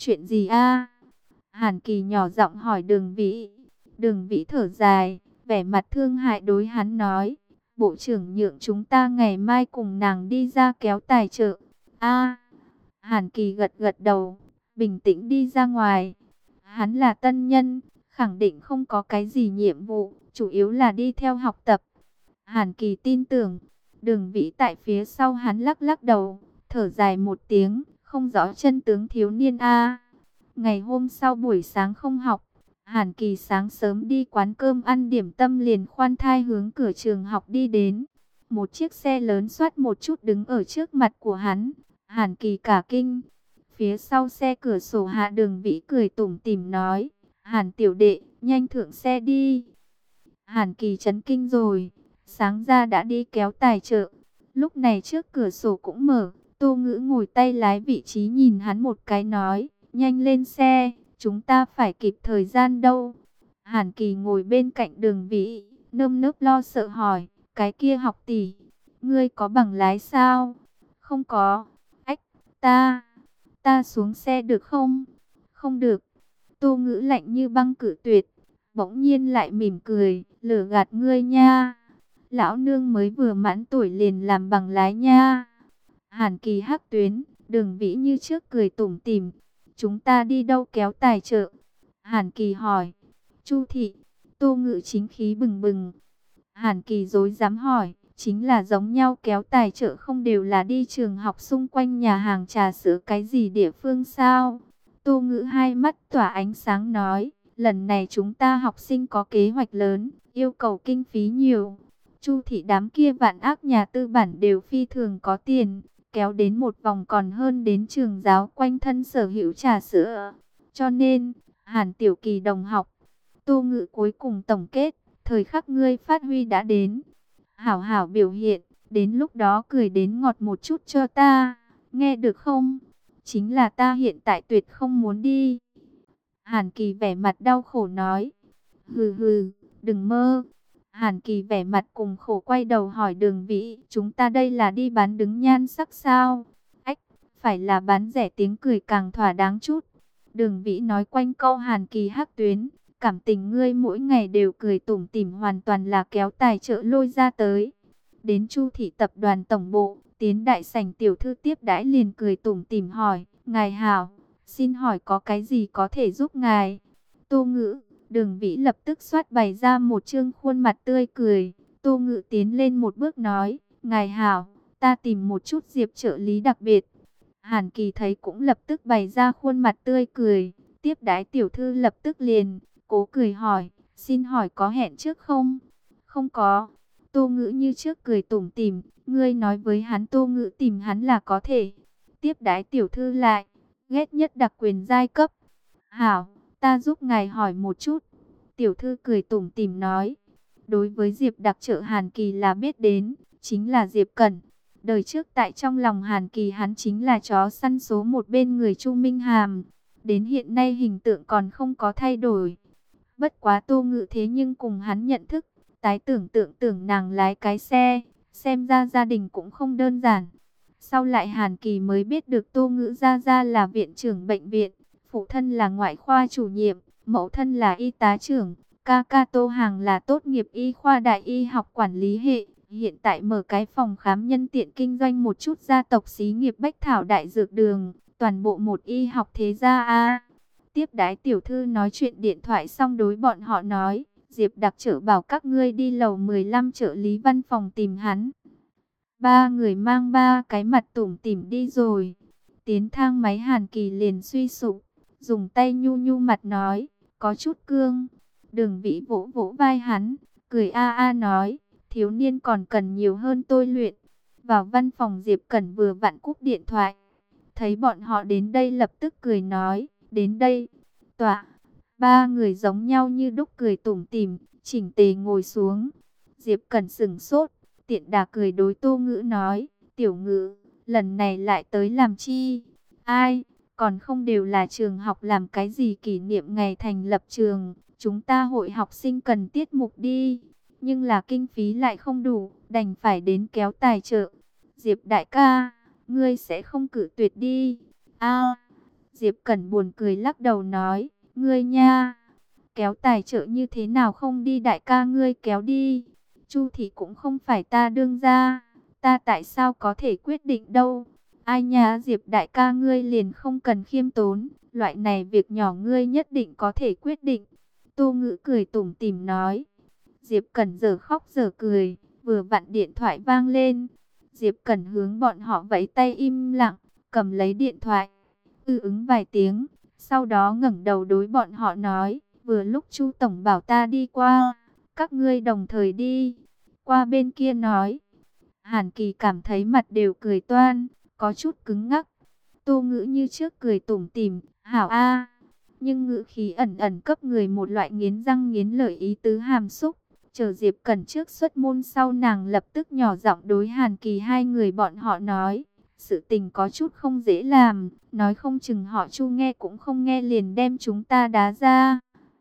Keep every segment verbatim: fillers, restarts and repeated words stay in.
Chuyện gì a? Hàn Kỳ nhỏ giọng hỏi Đường Vĩ. Đường Vĩ thở dài, vẻ mặt thương hại đối hắn nói, bộ trưởng nhượng chúng ta ngày mai cùng nàng đi ra kéo tài trợ. A. Hàn Kỳ gật gật đầu, bình tĩnh đi ra ngoài. Hắn là tân nhân, khẳng định không có cái gì nhiệm vụ, chủ yếu là đi theo học tập. Hàn Kỳ tin tưởng. Đường Vĩ tại phía sau hắn lắc lắc đầu, thở dài một tiếng, không rõ chân tướng thiếu niên a. Ngày hôm sau buổi sáng không học, Hàn Kỳ sáng sớm đi quán cơm ăn điểm tâm liền khoan thai hướng cửa trường học đi đến. Một chiếc xe lớn xoát một chút đứng ở trước mặt của hắn. Hàn Kỳ cả kinh. Phía sau xe cửa sổ hạ Đường Vĩ cười tủm tỉm nói, Hàn tiểu đệ, nhanh thượng xe đi. Hàn Kỳ chấn kinh rồi, sáng ra đã đi kéo tài trợ. Lúc này trước cửa sổ cũng mở, Tô Ngữ ngồi tay lái vị trí nhìn hắn một cái nói, nhanh lên xe, chúng ta phải kịp thời gian đâu. Hàn Kỳ ngồi bên cạnh Đường Vĩ, nơm nớp lo sợ hỏi, cái kia học tỷ, ngươi có bằng lái sao? Không có. Ách, ta, ta xuống xe được không? Không được. Tô Ngữ lạnh như băng cự tuyệt, bỗng nhiên lại mỉm cười, lừa gạt ngươi nha. Lão nương mới vừa mãn tuổi liền làm bằng lái nha. Hàn Kỳ hắc tuyến, Đường Vĩ như trước cười tủm tỉm. Chúng ta đi đâu kéo tài trợ? Hàn Kỳ hỏi. Chu thị. Tô Ngữ chính khí bừng bừng. Hàn Kỳ dối dám hỏi, chính là giống nhau kéo tài trợ không đều là đi trường học xung quanh nhà hàng trà sữa cái gì địa phương sao? Tô Ngữ hai mắt tỏa ánh sáng nói, lần này chúng ta học sinh có kế hoạch lớn, yêu cầu kinh phí nhiều. Chu thị đám kia vạn ác nhà tư bản đều phi thường có tiền, kéo đến một vòng còn hơn đến trường giáo quanh thân sở hữu trà sữa. Cho nên, Hàn Tiểu Kỳ đồng học, Tô Ngữ cuối cùng tổng kết, thời khắc ngươi phát huy đã đến. Hảo hảo biểu hiện, đến lúc đó cười đến ngọt một chút cho ta, nghe được không? Chính là ta hiện tại tuyệt không muốn đi. Hàn Kỳ vẻ mặt đau khổ nói. Hừ hừ, đừng mơ. Hàn Kỳ vẻ mặt cùng khổ quay đầu hỏi Đường Vĩ, chúng ta đây là đi bán đứng nhan sắc sao? Ách, phải là bán rẻ, tiếng cười càng thỏa đáng chút. Đường Vĩ nói quanh câu Hàn Kỳ hắc tuyến, cảm tình ngươi mỗi ngày đều cười tủm tỉm hoàn toàn là kéo tài trợ lôi ra tới. Đến Chu thị tập đoàn tổng bộ, tiến đại sảnh tiểu thư tiếp đãi liền cười tủm tỉm hỏi, ngài hảo, xin hỏi có cái gì có thể giúp ngài? Tô Ngữ. Đường Vĩ lập tức xoát bày ra một trương khuôn mặt tươi cười. Tô Ngữ tiến lên một bước nói, ngài hảo, ta tìm một chút Diệp trợ lý đặc biệt. Hàn Kỳ thấy cũng lập tức bày ra khuôn mặt tươi cười. Tiếp đái tiểu thư lập tức liền, cố cười hỏi, xin hỏi có hẹn trước không? Không có. Tô Ngữ như trước cười tủm tỉm, ngươi nói với hắn Tô Ngữ tìm hắn là có thể. Tiếp đái tiểu thư lại, ghét nhất đặc quyền giai cấp. Hảo, ta giúp ngài hỏi một chút. Tiểu thư cười tủm tỉm nói. Đối với Diệp đặc trợ Hàn Kỳ là biết đến, chính là Diệp Cẩn. Đời trước tại trong lòng Hàn Kỳ hắn chính là chó săn số một bên người Chu Minh Hàm. Đến hiện nay hình tượng còn không có thay đổi. Bất quá Tô Ngữ thế nhưng cùng hắn nhận thức. Tái tưởng tượng tưởng nàng lái cái xe, xem ra gia đình cũng không đơn giản. Sau lại Hàn Kỳ mới biết được Tô Ngữ gia gia là viện trưởng bệnh viện, phụ thân là ngoại khoa chủ nhiệm, mẫu thân là y tá trưởng, ca ca Tô Hàng là tốt nghiệp y khoa đại y học quản lý hệ, hiện tại mở cái phòng khám nhân tiện kinh doanh một chút gia tộc xí nghiệp Bách Thảo Đại Dược Đường, toàn bộ một y học thế gia a. Tiếp đái tiểu thư nói chuyện điện thoại xong đối bọn họ nói, Diệp đặc trợ bảo các ngươi đi lầu mười lăm trợ lý văn phòng tìm hắn. Ba người mang ba cái mặt tủm tỉm đi rồi. Tiến thang máy Hàn Kỳ liền suy sụp, dùng tay nhu nhu mặt nói, có chút cương. Đường Vĩ vỗ vỗ vai hắn, cười a a nói, thiếu niên còn cần nhiều hơn tôi luyện. Vào văn phòng Diệp Cẩn vừa vặn cúp điện thoại. Thấy bọn họ đến đây lập tức cười nói, đến đây. Tọa, ba người giống nhau như đúc cười tủm tỉm, chỉnh tề ngồi xuống. Diệp Cẩn sững sốt, tiện đà cười đối Tô Ngữ nói, tiểu Ngữ, lần này lại tới làm chi? Ai, còn không đều là trường học làm cái gì kỷ niệm ngày thành lập trường, chúng ta hội học sinh cần tiết mục đi. Nhưng là kinh phí lại không đủ, đành phải đến kéo tài trợ. Diệp đại ca, ngươi sẽ không cự tuyệt đi. A, Diệp Cẩn buồn cười lắc đầu nói, ngươi nha, kéo tài trợ như thế nào không đi đại ca ngươi kéo đi. Chu thị cũng không phải ta đương gia, ta tại sao có thể quyết định đâu. Ai nha, Diệp đại ca ngươi liền không cần khiêm tốn, loại này việc nhỏ ngươi nhất định có thể quyết định. Tô Ngữ cười tủm tỉm nói. Diệp Cẩn giờ khóc giờ cười, vừa vặn điện thoại vang lên. Diệp Cẩn hướng bọn họ vẫy tay im lặng, cầm lấy điện thoại, ư ứng vài tiếng, sau đó ngẩng đầu đối bọn họ nói, vừa lúc Chu tổng bảo ta đi qua, các ngươi đồng thời đi. Qua bên kia nói. Hàn Kỳ cảm thấy mặt đều cười toan, có chút cứng ngắc. Tô Ngữ như trước cười tủm tỉm, hảo a, nhưng ngữ khí ẩn ẩn cấp người một loại nghiến răng nghiến lợi ý tứ hàm xúc. Chờ Diệp Cẩn trước xuất môn sau, nàng lập tức nhỏ giọng đối Hàn Kỳ hai người bọn họ nói, sự tình có chút không dễ làm, nói không chừng họ Chu nghe cũng không nghe liền đem chúng ta đá ra.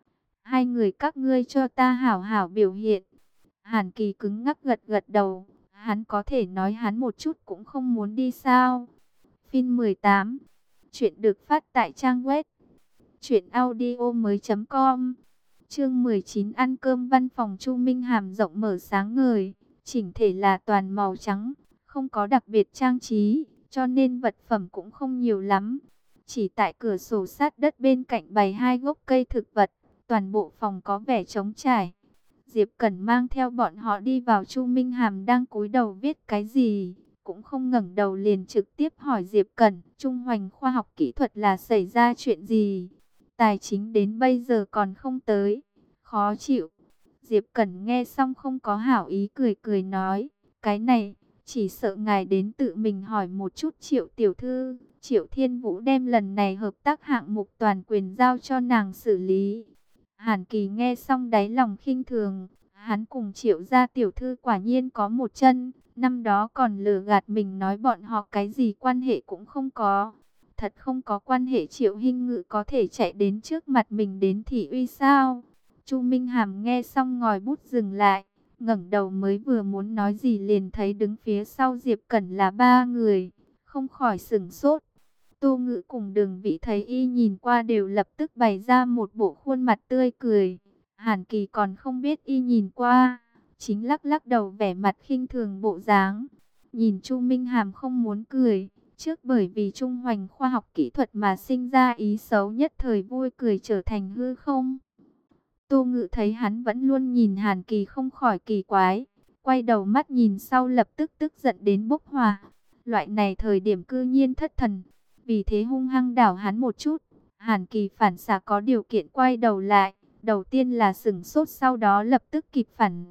Hai người các ngươi cho ta hảo hảo biểu hiện. Hàn Kỳ cứng ngắc gật gật đầu, hắn có thể nói hắn một chút cũng không muốn đi sao. Phim mười tám, chuyện được phát tại trang web truyện audio mới com. Chương mười chín, ăn cơm văn phòng Chu Minh Hàm rộng mở sáng ngời, chỉnh thể là toàn màu trắng, không có đặc biệt trang trí, cho nên vật phẩm cũng không nhiều lắm. Chỉ tại cửa sổ sát đất bên cạnh bày hai gốc cây thực vật, toàn bộ phòng có vẻ trống trải. Diệp Cẩn mang theo bọn họ đi vào, Chu Minh Hàm đang cúi đầu viết cái gì, cũng không ngẩng đầu liền trực tiếp hỏi Diệp Cẩn, Trung Hoành khoa học kỹ thuật là xảy ra chuyện gì? Tài chính đến bây giờ còn không tới, khó chịu. Diệp Cẩn nghe xong không có hảo ý, cười cười nói, cái này, chỉ sợ ngài đến tự mình hỏi một chút Triệu tiểu thư. Triệu Thiên Vũ đem lần này hợp tác hạng mục toàn quyền giao cho nàng xử lý. Hàn Kỳ nghe xong đáy lòng khinh thường, hắn cùng Triệu gia tiểu thư quả nhiên có một chân, năm đó còn lừa gạt mình nói bọn họ cái gì quan hệ cũng không có. Thật không có quan hệ, Triệu Hinh Ngự có thể chạy đến trước mặt mình đến thị uy sao? Chu Minh Hàm nghe xong ngòi bút dừng lại, ngẩng đầu mới vừa muốn nói gì liền thấy đứng phía sau Diệp Cẩn là ba người, không khỏi sửng sốt. Tô Ngữ cùng Đường Vĩ thấy y nhìn qua đều lập tức bày ra một bộ khuôn mặt tươi cười. Hàn Kỳ còn không biết y nhìn qua, chính lắc lắc đầu vẻ mặt khinh thường bộ dáng. Nhìn Chu Minh Hàm không muốn cười, trước bởi vì Trung Hoành khoa học kỹ thuật mà sinh ra ý xấu, nhất thời vui cười trở thành hư không. Tô Ngữ thấy hắn vẫn luôn nhìn Hàn Kỳ không khỏi kỳ quái, quay đầu mắt nhìn sau lập tức tức giận đến bốc hỏa. Loại này thời điểm cư nhiên thất thần, vì thế hung hăng đảo hắn một chút. Hàn Kỳ phản xạ có điều kiện quay đầu lại, đầu tiên là sửng sốt, sau đó lập tức kịp phản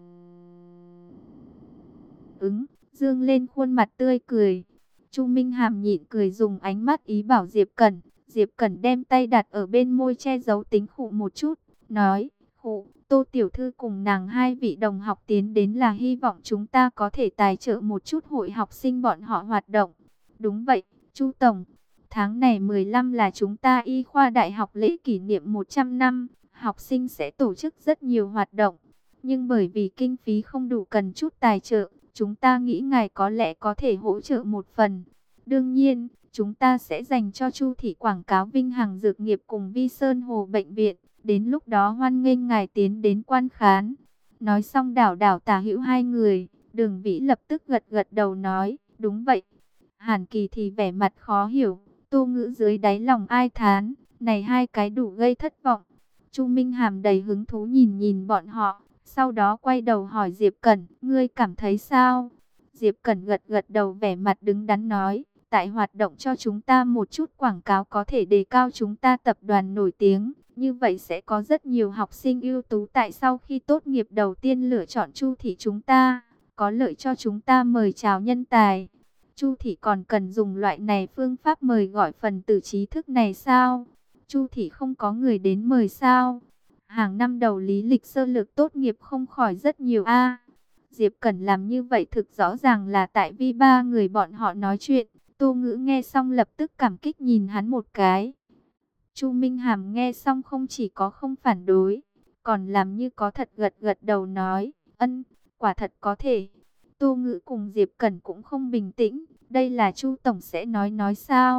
ứng, dương lên khuôn mặt tươi cười. Chu Minh Hàm nhịn cười dùng ánh mắt ý bảo Diệp Cẩn. Diệp Cẩn đem tay đặt ở bên môi che giấu tính khụ một chút, nói, khụ, Tô tiểu thư cùng nàng hai vị đồng học tiến đến là hy vọng chúng ta có thể tài trợ một chút hội học sinh bọn họ hoạt động. Đúng vậy, Chu tổng, tháng này mười lăm là chúng ta y khoa đại học lễ kỷ niệm một trăm năm, học sinh sẽ tổ chức rất nhiều hoạt động, nhưng bởi vì kinh phí không đủ cần chút tài trợ, chúng ta nghĩ ngài có lẽ có thể hỗ trợ một phần. Đương nhiên, chúng ta sẽ dành cho Chu thị quảng cáo Vinh Hằng Dược nghiệp cùng Vi Sơn Hồ Bệnh viện, đến lúc đó hoan nghênh ngài tiến đến quan khán. Nói xong đảo đảo tả hữu hai người, Đường Vĩ lập tức gật gật đầu nói, đúng vậy. Hàn Kỳ thì vẻ mặt khó hiểu, Tô Ngữ dưới đáy lòng ai thán, này hai cái đủ gây thất vọng. Chu Minh Hàm đầy hứng thú nhìn nhìn bọn họ, sau đó quay đầu hỏi Diệp Cẩn, ngươi cảm thấy sao? Diệp Cẩn gật gật đầu vẻ mặt đứng đắn nói, tại hoạt động cho chúng ta một chút quảng cáo có thể đề cao chúng ta tập đoàn nổi tiếng. Như vậy sẽ có rất nhiều học sinh ưu tú tại sau khi tốt nghiệp đầu tiên lựa chọn Chu thị chúng ta, có lợi cho chúng ta mời chào nhân tài. Chu thị còn cần dùng loại này phương pháp mời gọi phần tử trí thức này sao? Chu thị không có người đến mời sao? Hàng năm đầu lý lịch sơ lược tốt nghiệp không khỏi rất nhiều a. Diệp Cẩn làm như vậy thực rõ ràng là tại vì ba người bọn họ nói chuyện. Tô Ngữ nghe xong lập tức cảm kích nhìn hắn một cái. Chu Minh Hàm nghe xong không chỉ có không phản đối, còn làm như có thật gật gật đầu nói, ân, quả thật có thể. Tô Ngữ cùng Diệp Cẩn cũng không bình tĩnh, đây là Chu tổng sẽ nói nói sao?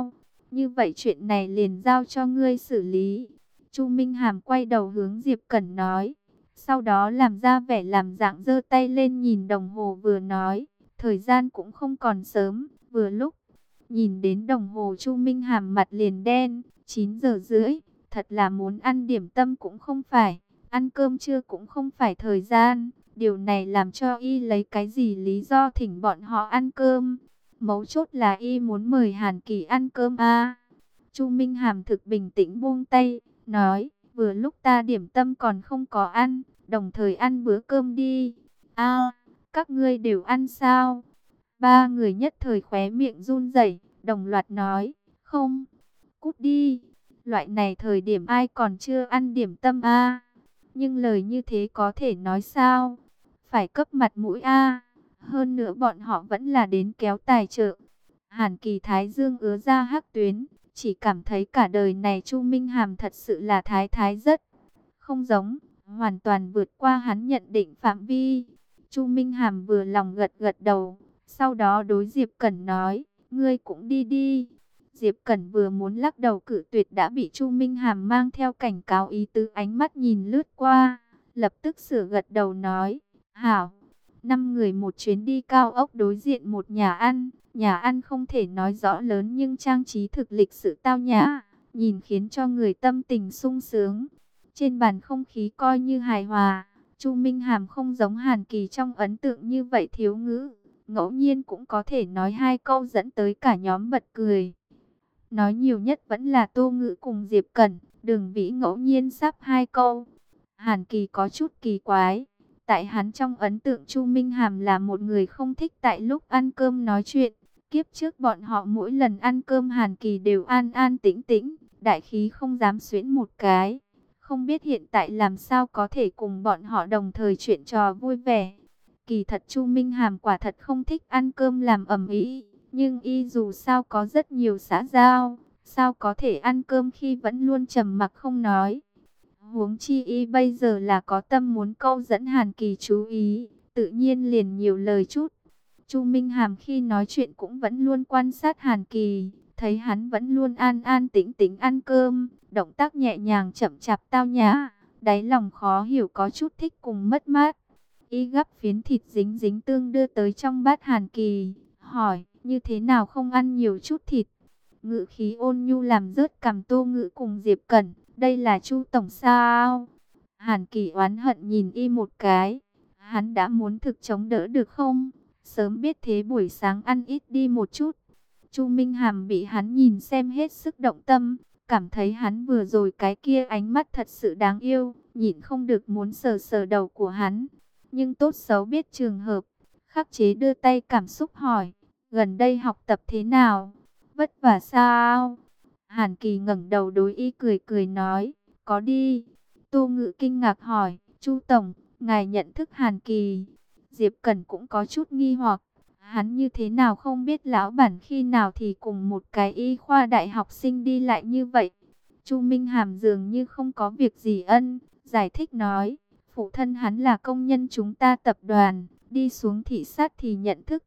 Như vậy chuyện này liền giao cho ngươi xử lý. Chu Minh Hàm quay đầu hướng Diệp Cẩn nói. Sau đó làm ra vẻ làm dạng giơ tay lên nhìn đồng hồ vừa nói. Thời gian cũng không còn sớm, vừa lúc. Nhìn đến đồng hồ Chu Minh Hàm mặt liền đen, chín giờ rưỡi. Thật là muốn ăn điểm tâm cũng không phải, ăn cơm trưa cũng không phải thời gian. Điều này làm cho y lấy cái gì lý do thỉnh bọn họ ăn cơm. Mấu chốt là y muốn mời Hàn Kỳ ăn cơm à. Chu Minh Hàm thực bình tĩnh buông tay, nói, vừa lúc ta điểm tâm còn không có ăn, đồng thời ăn bữa cơm đi. À, các ngươi đều ăn sao? Ba người nhất thời khóe miệng run rẩy, đồng loạt nói, không, cút đi. Loại này thời điểm ai còn chưa ăn điểm tâm a? Nhưng lời như thế có thể nói sao? Phải cấp mặt mũi a. Hơn nữa bọn họ vẫn là đến kéo tài trợ. Hàn Kỳ thái dương ứa ra hắc tuyến, chỉ cảm thấy cả đời này Chu Minh Hàm thật sự là thái thái rất không giống, hoàn toàn vượt qua hắn nhận định phạm vi. Chu Minh Hàm vừa lòng gật gật đầu, sau đó đối Diệp Cẩn nói, ngươi cũng đi đi. Diệp Cẩn vừa muốn lắc đầu cự tuyệt đã bị Chu Minh Hàm mang theo cảnh cáo ý tứ ánh mắt nhìn lướt qua, lập tức sửa gật đầu nói, hảo. Năm người một chuyến đi cao ốc đối diện một nhà ăn, nhà ăn không thể nói rõ lớn nhưng trang trí thực lịch sự tao nhã, nhìn khiến cho người tâm tình sung sướng. Trên bàn không khí coi như hài hòa, Chu Minh Hàm không giống Hàn Kỳ trong ấn tượng như vậy thiếu ngữ, ngẫu nhiên cũng có thể nói hai câu dẫn tới cả nhóm bật cười. Nói nhiều nhất vẫn là Tô Ngữ cùng Diệp Cẩn, Đường Vĩ ngẫu nhiên sắp hai câu. Hàn Kỳ có chút kỳ quái, tại hắn trong ấn tượng Chu Minh Hàm là một người không thích tại lúc ăn cơm nói chuyện. Kiếp trước bọn họ mỗi lần ăn cơm Hàn Kỳ đều an an tĩnh tĩnh, đại khí không dám xuyễn một cái. Không biết hiện tại làm sao có thể cùng bọn họ đồng thời chuyện trò vui vẻ. Kỳ thật Chu Minh Hàm quả thật không thích ăn cơm làm ầm ĩ, nhưng y dù sao có rất nhiều xã giao, sao có thể ăn cơm khi vẫn luôn trầm mặc không nói. Huống chi y bây giờ là có tâm muốn câu dẫn Hàn Kỳ chú ý, tự nhiên liền nhiều lời chút. Chu Minh Hàm khi nói chuyện cũng vẫn luôn quan sát Hàn Kỳ, thấy hắn vẫn luôn an an tĩnh tĩnh ăn cơm, động tác nhẹ nhàng chậm chạp tao nhã, đáy lòng khó hiểu có chút thích cùng mất mát. Y gắp phiến thịt dính dính tương đưa tới trong bát Hàn Kỳ, hỏi, như thế nào không ăn nhiều chút thịt? Ngự khí ôn nhu làm rớt cằm Tô Ngữ cùng Diệp Cẩn, đây là Chu tổng sao? Hàn Kỳ oán hận nhìn y một cái, hắn đã muốn thực chống đỡ được không? Sớm biết thế buổi sáng ăn ít đi một chút. Chu Minh Hàm bị hắn nhìn xem hết sức động tâm, cảm thấy hắn vừa rồi cái kia ánh mắt thật sự đáng yêu, nhịn không được muốn sờ sờ đầu của hắn. Nhưng tốt xấu biết trường hợp, khắc chế đưa tay cảm xúc hỏi, gần đây học tập thế nào? Vất vả sao? Hàn Kỳ ngẩng đầu đối y cười cười nói, có đi. Tô Ngữ kinh ngạc hỏi, Chu tổng, ngài nhận thức Hàn Kỳ? Diệp Cẩn cũng có chút nghi hoặc, hắn như thế nào không biết lão bản khi nào thì cùng một cái y khoa đại học sinh đi lại như vậy. Chu Minh Hàm dường như không có việc gì ân, giải thích nói, phụ thân hắn là công nhân chúng ta tập đoàn, đi xuống thị sát thì nhận thức.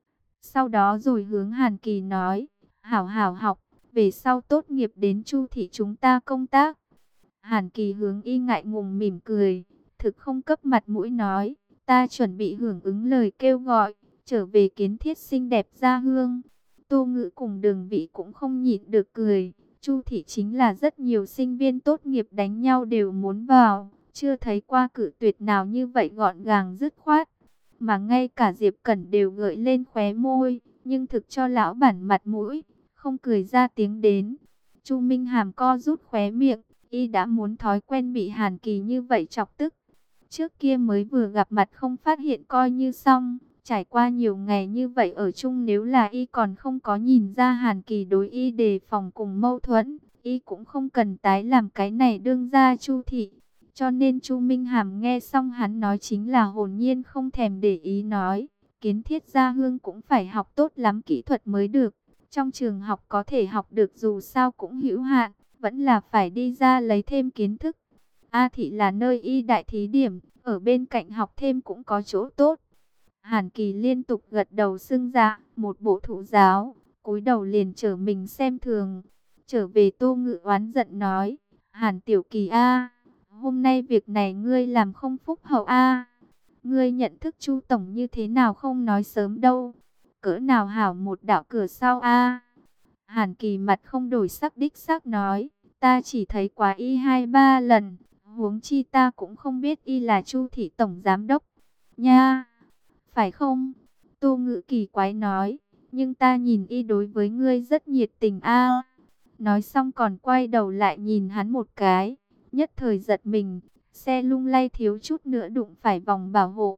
Sau đó rồi hướng Hàn Kỳ nói, hảo hảo học, về sau tốt nghiệp đến Chu thị chúng ta công tác. Hàn Kỳ hướng y ngại ngùng mỉm cười, thực không cấp mặt mũi nói, ta chuẩn bị hưởng ứng lời kêu gọi, trở về kiến thiết xinh đẹp gia hương. Tô Ngữ cùng Đường Vĩ cũng không nhịn được cười, Chu thị chính là rất nhiều sinh viên tốt nghiệp đánh nhau đều muốn vào, chưa thấy qua cự tuyệt nào như vậy gọn gàng dứt khoát. Mà ngay cả Diệp Cẩn đều gợi lên khóe môi, nhưng thực cho lão bản mặt mũi, không cười ra tiếng đến. Chu Minh Hàm co rút khóe miệng, y đã muốn thói quen bị Hàn Kỳ như vậy chọc tức. Trước kia mới vừa gặp mặt không phát hiện coi như xong, trải qua nhiều ngày như vậy ở chung nếu là y còn không có nhìn ra Hàn Kỳ đối y đề phòng cùng mâu thuẫn, y cũng không cần tái làm cái này đương ra Chu thị. Cho nên Chu Minh Hàm nghe xong hắn nói chính là hồn nhiên không thèm để ý nói, kiến thiết gia hương cũng phải học tốt lắm kỹ thuật mới được. Trong trường học có thể học được dù sao cũng hữu hạn, vẫn là phải đi ra lấy thêm kiến thức. A thị là nơi y đại thí điểm, ở bên cạnh học thêm cũng có chỗ tốt. Hàn Kỳ liên tục gật đầu xưng dạ, một bộ thụ giáo, cúi đầu liền trở mình xem thường. Trở về Tô Ngự oán giận nói, Hàn Tiểu Kỳ a, hôm nay việc này ngươi làm không phúc hậu a. Ngươi nhận thức Chu tổng như thế nào không nói sớm đâu. Cỡ nào hảo một đạo cửa sau a. Hàn Kỳ mặt không đổi sắc đích xác nói, ta chỉ thấy quá y hai ba lần, huống chi ta cũng không biết y là Chu thị tổng giám đốc. Nha, phải không? Tô Ngự kỳ quái nói, nhưng ta nhìn y đối với ngươi rất nhiệt tình a. Nói xong còn quay đầu lại nhìn hắn một cái, nhất thời giật mình, xe lung lay thiếu chút nữa đụng phải vòng bảo hộ.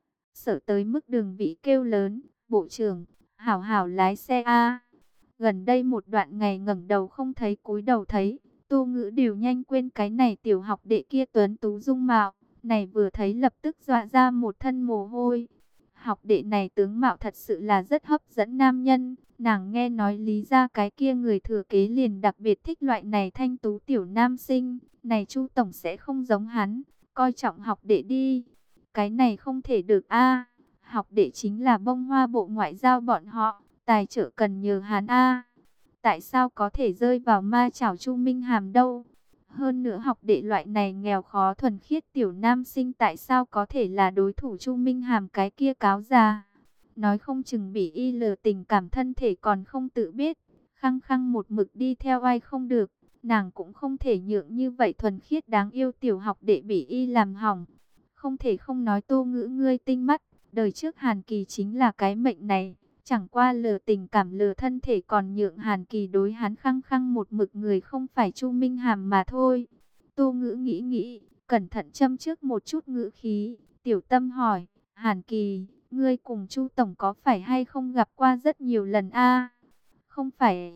Sợ tới mức Đường Vĩ kêu lớn, bộ trưởng, hảo hảo lái xe a. Gần đây một đoạn ngày ngẩng đầu không thấy cúi đầu thấy, Tô Ngữ đều nhanh quên cái này tiểu học đệ kia tuấn tú dung mạo, này vừa thấy lập tức dọa ra một thân mồ hôi. Học đệ này tướng mạo thật sự là rất hấp dẫn nam nhân, nàng nghe nói lý ra cái kia người thừa kế liền đặc biệt thích loại này thanh tú tiểu nam sinh, này Chu tổng sẽ không giống hắn, coi trọng học đệ đi. Cái này không thể được a. Học đệ chính là bông hoa bộ ngoại giao bọn họ, tài trợ cần nhờ hắn a. Tại sao có thể rơi vào ma chảo Chu Minh Hàm đâu? Hơn nữa học đệ loại này nghèo khó thuần khiết tiểu nam sinh tại sao có thể là đối thủ Chu Minh Hàm cái kia cáo già? Nói không chừng bị y lừa tình cảm thân thể còn không tự biết, khăng khăng một mực đi theo ai không được, nàng cũng không thể nhượng như vậy thuần khiết đáng yêu tiểu học đệ bị y làm hỏng. Không thể không nói Tô Ngữ ngươi tinh mắt, đời trước Hàn Kỳ chính là cái mệnh này, chẳng qua lừa tình cảm lừa thân thể còn nhượng Hàn Kỳ đối hắn khăng khăng một mực người không phải Chu Minh Hàm mà thôi. Tô Ngữ nghĩ nghĩ, cẩn thận châm trước một chút ngữ khí, tiểu tâm hỏi, Hàn Kỳ, ngươi cùng Chu tổng có phải hay không gặp qua rất nhiều lần a? Không phải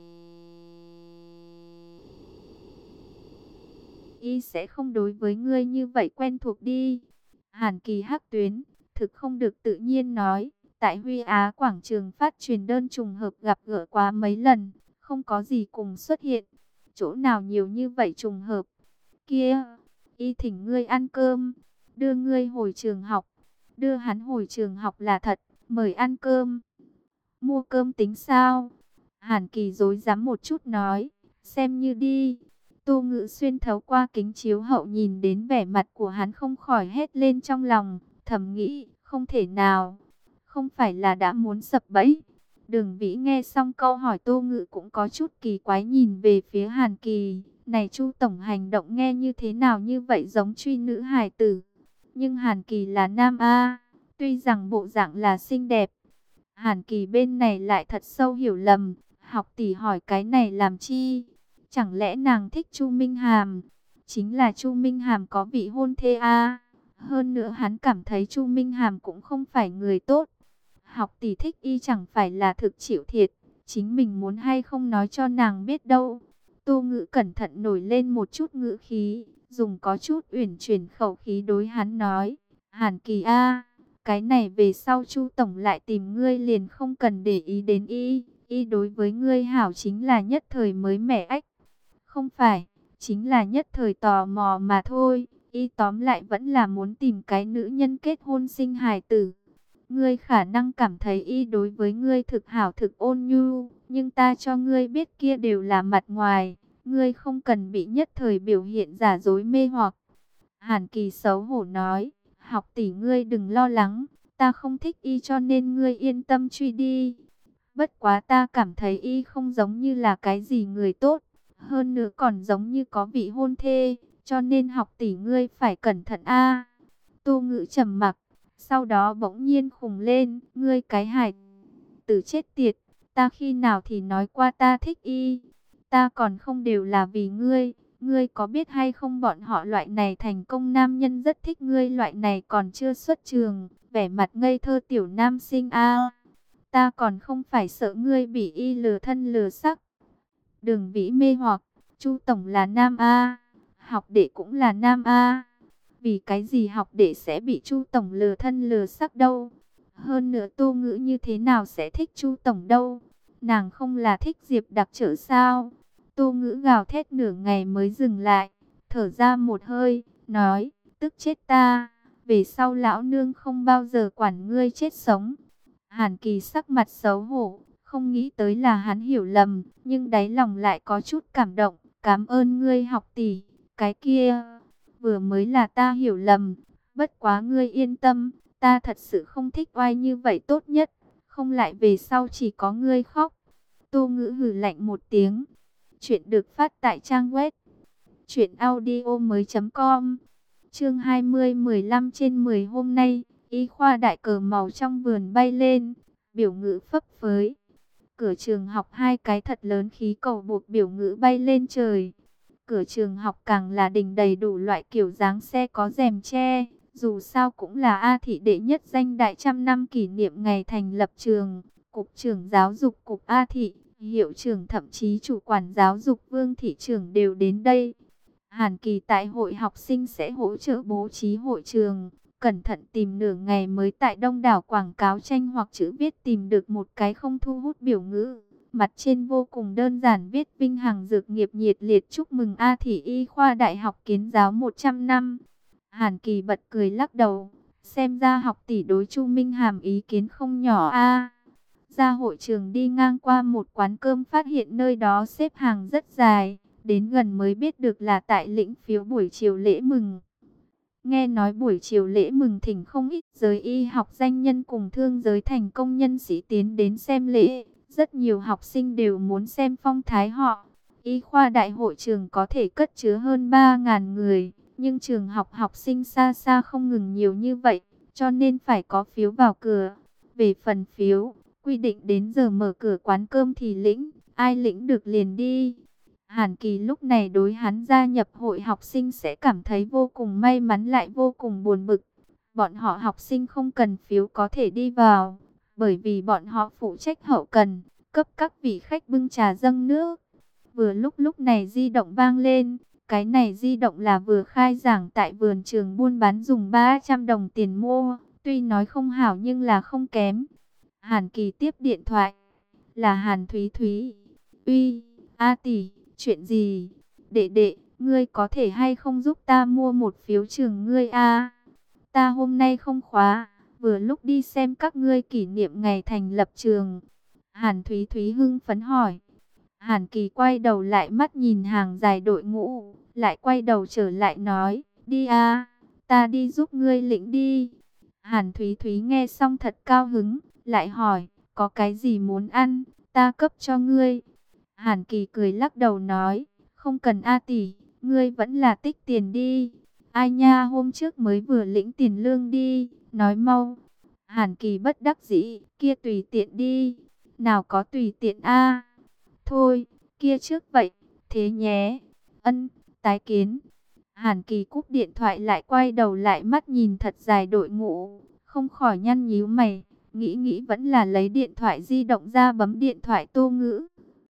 y sẽ không đối với ngươi như vậy quen thuộc đi. Hàn Kỳ hắc tuyến, thực không được tự nhiên nói, tại Huy Á quảng trường phát truyền đơn trùng hợp gặp gỡ quá mấy lần, không có gì cùng xuất hiện. Chỗ nào nhiều như vậy trùng hợp? Kia, y thỉnh ngươi ăn cơm, đưa ngươi hồi trường học, đưa hắn hồi trường học là thật, mời ăn cơm. Mua cơm tính sao? Hàn Kỳ dối dám một chút nói, xem như đi. Tô Ngữ xuyên thấu qua kính chiếu hậu nhìn đến vẻ mặt của hắn không khỏi hét lên trong lòng, thầm nghĩ, không thể nào, không phải là đã muốn sập bẫy. Đường Vĩ nghe xong câu hỏi Tô Ngữ cũng có chút kỳ quái nhìn về phía Hàn Kỳ, này Chu tổng hành động nghe như thế nào như vậy giống truy nữ hài tử. Nhưng Hàn Kỳ là nam a, tuy rằng bộ dạng là xinh đẹp. Hàn Kỳ bên này lại thật sâu hiểu lầm, học tỷ hỏi cái này làm chi? Chẳng lẽ nàng thích Chu Minh Hàm? Chính là Chu Minh Hàm có vị hôn thê a. Hơn nữa hắn cảm thấy Chu Minh Hàm cũng không phải người tốt. Học tỷ thích y chẳng phải là thực chịu thiệt, chính mình muốn hay không nói cho nàng biết đâu. Tô Ngữ cẩn thận nổi lên một chút ngữ khí, dùng có chút uyển chuyển khẩu khí đối hắn nói, Hàn Kỳ a, cái này về sau Chu tổng lại tìm ngươi liền không cần để ý đến y, y đối với ngươi hảo chính là nhất thời mới mẻ ách. Không phải, chính là nhất thời tò mò mà thôi, y tóm lại vẫn là muốn tìm cái nữ nhân kết hôn sinh hài tử. Ngươi khả năng cảm thấy y đối với ngươi thực hảo thực ôn nhu, nhưng ta cho ngươi biết kia đều là mặt ngoài, ngươi không cần bị nhất thời biểu hiện giả dối mê hoặc. Hàn Kỳ xấu hổ nói, học tỷ ngươi đừng lo lắng, ta không thích y cho nên ngươi yên tâm truy đi. Bất quá ta cảm thấy y không giống như là cái gì người tốt, hơn nữa còn giống như có vị hôn thê, cho nên học tỷ ngươi phải cẩn thận a. Tô Ngữ trầm mặc, sau đó bỗng nhiên khùng lên, ngươi cái hài tử chết tiệt, ta khi nào thì nói qua ta thích y, ta còn không đều là vì ngươi, ngươi có biết hay không bọn họ loại này thành công nam nhân rất thích ngươi loại này còn chưa xuất trường, vẻ mặt ngây thơ tiểu nam sinh a. Ta còn không phải sợ ngươi bị y lừa thân lừa sắc. Đường Vĩ mê hoặc, Chu tổng là nam a, học đệ cũng là nam a. Vì cái gì học đệ sẽ bị Chu tổng lừa thân lừa sắc đâu? Hơn nữa Tô Ngữ như thế nào sẽ thích Chu tổng đâu? Nàng không là thích Diệp Đặc Trở sao? Tô Ngữ gào thét nửa ngày mới dừng lại, thở ra một hơi, nói, tức chết ta, về sau lão nương không bao giờ quản ngươi chết sống. Hàn Kỳ sắc mặt xấu hổ, Không nghĩ tới là hắn hiểu lầm, nhưng đáy lòng lại có chút cảm động. Cảm ơn ngươi học tỷ, cái kia, vừa mới là ta hiểu lầm. Bất quá ngươi yên tâm, ta thật sự không thích oai như vậy tốt nhất. Không lại về sau chỉ có ngươi khóc. Tô Ngữ hừ lạnh một tiếng. Chuyện được phát tại trang web truyện audio mới chấm com. Chương hai mươi mười lăm trên mười hôm nay, y khoa đại cờ màu trong vườn bay lên, biểu ngữ phấp phới. Cửa trường học hai cái thật lớn khí cầu buộc biểu ngữ bay lên trời. Cửa trường học càng là đình đầy đủ loại kiểu dáng xe có rèm che. Dù sao cũng là A thị đệ nhất danh đại trăm năm kỷ niệm ngày thành lập trường. Cục trưởng giáo dục cục A thị, hiệu trưởng thậm chí chủ quản giáo dục Vương thị trưởng đều đến đây. Hàn Kỳ tại hội học sinh sẽ hỗ trợ bố trí hội trường. Cẩn thận tìm nửa ngày mới tại đông đảo quảng cáo tranh hoặc chữ viết tìm được một cái không thu hút biểu ngữ. Mặt trên vô cùng đơn giản viết Vinh Hằng Dược nghiệp nhiệt liệt chúc mừng A thị y khoa đại học kiến giáo một trăm năm. Hàn Kỳ bật cười lắc đầu. Xem ra học tỷ đối Chu Minh Hàm ý kiến không nhỏ a. Ra hội trường đi ngang qua một quán cơm phát hiện nơi đó xếp hàng rất dài. Đến gần mới biết được là tại lĩnh phiếu buổi chiều lễ mừng. Nghe nói buổi chiều lễ mừng thỉnh không ít giới y học danh nhân cùng thương giới thành công nhân sĩ tiến đến xem lễ. Rất nhiều học sinh đều muốn xem phong thái họ. Y khoa đại hội trường có thể cất chứa hơn ba nghìn người. Nhưng trường học học sinh xa xa không ngừng nhiều như vậy. Cho nên phải có phiếu vào cửa. Về phần phiếu, quy định đến giờ mở cửa quán cơm thì lĩnh. Ai lĩnh được liền đi. Hàn Kỳ lúc này đối hắn gia nhập hội học sinh sẽ cảm thấy vô cùng may mắn lại vô cùng buồn bực. Bọn họ học sinh không cần phiếu có thể đi vào, bởi vì bọn họ phụ trách hậu cần, cấp các vị khách bưng trà dâng nước. Vừa lúc lúc này di động vang lên, cái này di động là vừa khai giảng tại vườn trường buôn bán dùng ba trăm đồng tiền mua, tuy nói không hảo nhưng là không kém. Hàn Kỳ tiếp điện thoại, là Hàn Thúy Thúy. Uy, A tỷ. Chuyện gì? Đệ đệ, ngươi có thể hay không giúp ta mua một phiếu trường ngươi a? Ta hôm nay không khóa, vừa lúc đi xem các ngươi kỷ niệm ngày thành lập trường. Hàn Thúy Thúy hưng phấn hỏi. Hàn Kỳ quay đầu lại mắt nhìn hàng dài đội ngũ, lại quay đầu trở lại nói, đi a, ta đi giúp ngươi lĩnh đi. Hàn Thúy Thúy nghe xong thật cao hứng, lại hỏi, có cái gì muốn ăn, ta cấp cho ngươi. Hàn Kỳ cười lắc đầu nói, không cần A tỷ, ngươi vẫn là tích tiền đi. Ai nha, hôm trước mới vừa lĩnh tiền lương đi, nói mau. Hàn Kỳ bất đắc dĩ, kia tùy tiện đi. Nào có tùy tiện a. Thôi, kia trước vậy, thế nhé. Ân, tái kiến. Hàn Kỳ cúp điện thoại lại quay đầu lại mắt nhìn thật dài đội ngũ, không khỏi nhăn nhíu mày, nghĩ nghĩ vẫn là lấy điện thoại di động ra bấm điện thoại Tô Ngữ.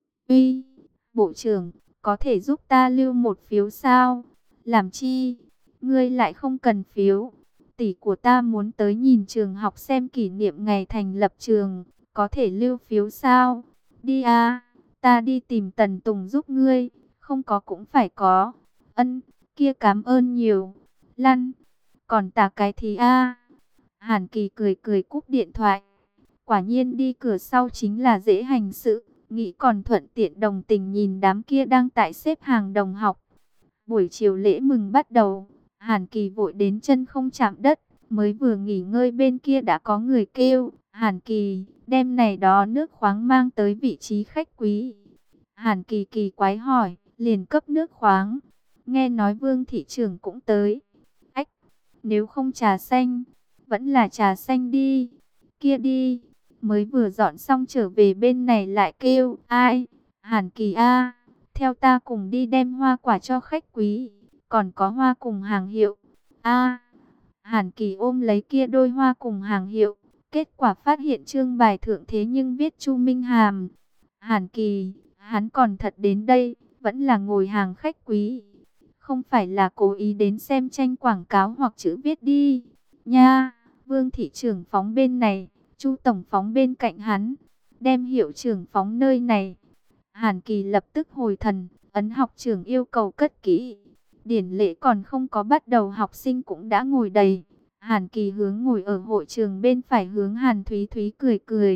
Uy, bộ trưởng, có thể giúp ta lưu một phiếu sao? Làm chi? Ngươi lại không cần phiếu. Tỷ của ta muốn tới nhìn trường học xem kỷ niệm ngày thành lập trường, có thể lưu phiếu sao? Đi a, ta đi tìm Tần Tùng giúp ngươi, không có cũng phải có. Ân, kia cảm ơn nhiều. Lăn, còn tà cái thì a. Hàn Kỳ cười cười cúp điện thoại. Quả nhiên đi cửa sau chính là dễ hành sự. Nghĩ còn thuận tiện đồng tình nhìn đám kia đang tại xếp hàng đồng học. Buổi chiều lễ mừng bắt đầu, Hàn Kỳ vội đến chân không chạm đất, mới vừa nghỉ ngơi bên kia đã có người kêu, Hàn Kỳ, đem này đó nước khoáng mang tới vị trí khách quý. Hàn Kỳ kỳ quái hỏi, liền cấp nước khoáng, nghe nói Vương thị trưởng cũng tới. Ách, nếu không trà xanh, vẫn là trà xanh đi, kia đi. Mới vừa dọn xong trở về bên này lại kêu, ai, Hàn Kỳ a, theo ta cùng đi đem hoa quả cho khách quý, còn có hoa cùng hàng hiệu. A, Hàn Kỳ ôm lấy kia đôi hoa cùng hàng hiệu, kết quả phát hiện trương bài thượng thế nhưng viết Chu Minh Hàm. Hàn Kỳ, hắn còn thật đến đây, vẫn là ngồi hàng khách quý, không phải là cố ý đến xem tranh quảng cáo hoặc chữ viết đi. Nha, Vương thị trưởng phóng bên này, Chu tổng phóng bên cạnh hắn, đem hiệu trưởng phóng nơi này. Hàn Kỳ lập tức hồi thần, ấn học trưởng yêu cầu cất kỹ. Điển lễ còn không có bắt đầu, học sinh cũng đã ngồi đầy. Hàn Kỳ hướng ngồi ở hội trường bên phải hướng Hàn Thúy Thúy cười cười.